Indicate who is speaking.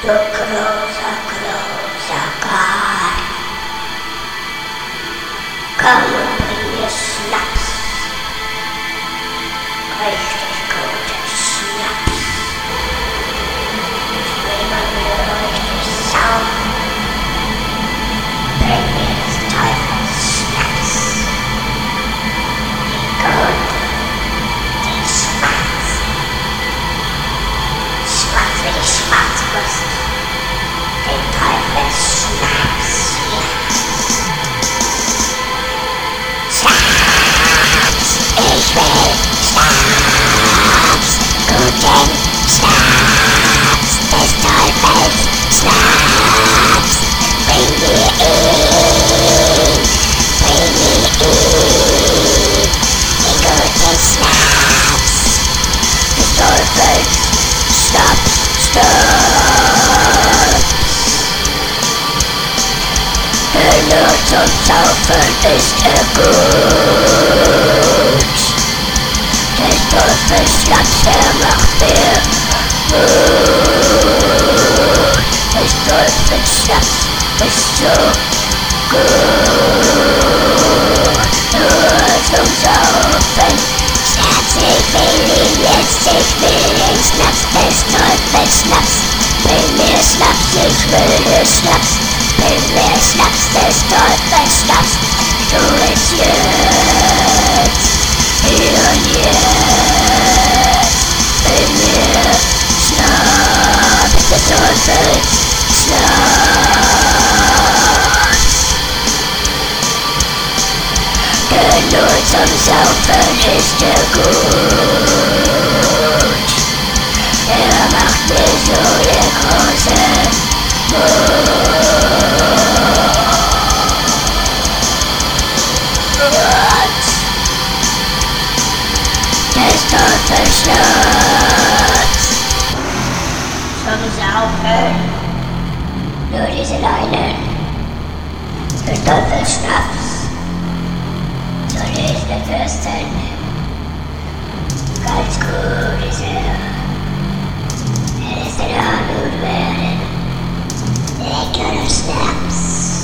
Speaker 1: großer, großer Gott. Komm und bring mir Schnaps. Richtig guten Schnaps. Ich will mal wieder richtig saufen. Bring mir des Teufels Schnaps. Den guten, den schwarzen. Schwarz wie die Schwarzwurst. Den Teufels Schnaps. Schnaps! Ich will Schnaps! Guten Schnaps! Des Teufels Schnaps! Bring mir ihn! Bring mir ihn! Den guten Schnaps! Des Teufels Schnaps! Nur zum Saufen ist gut. Des Teufels Schnaps, macht mir Mut. Des Teufels Schnaps ist so gut. Nur zum Saufen. Schnaps, ich will ihn jetzt, ich will den Schnaps des Teufels Schnaps. Bring mir Schnaps, ich will den Schnaps. Bring mir Schnaps des Teufels Schnaps. Tu es jetzt, hier und jetzt. Bring mir Schnaps des Teufels Schnaps. Nur zum Saufen ist gut. Macht mir so der große Mut. Des Teufels Schnaps. Zum Saufen. Nur diese Leinen. Des Teufels Schnaps. So nicht der Fürsten. Ganz gut ist ist in Armut werden. Leckerer Schnaps.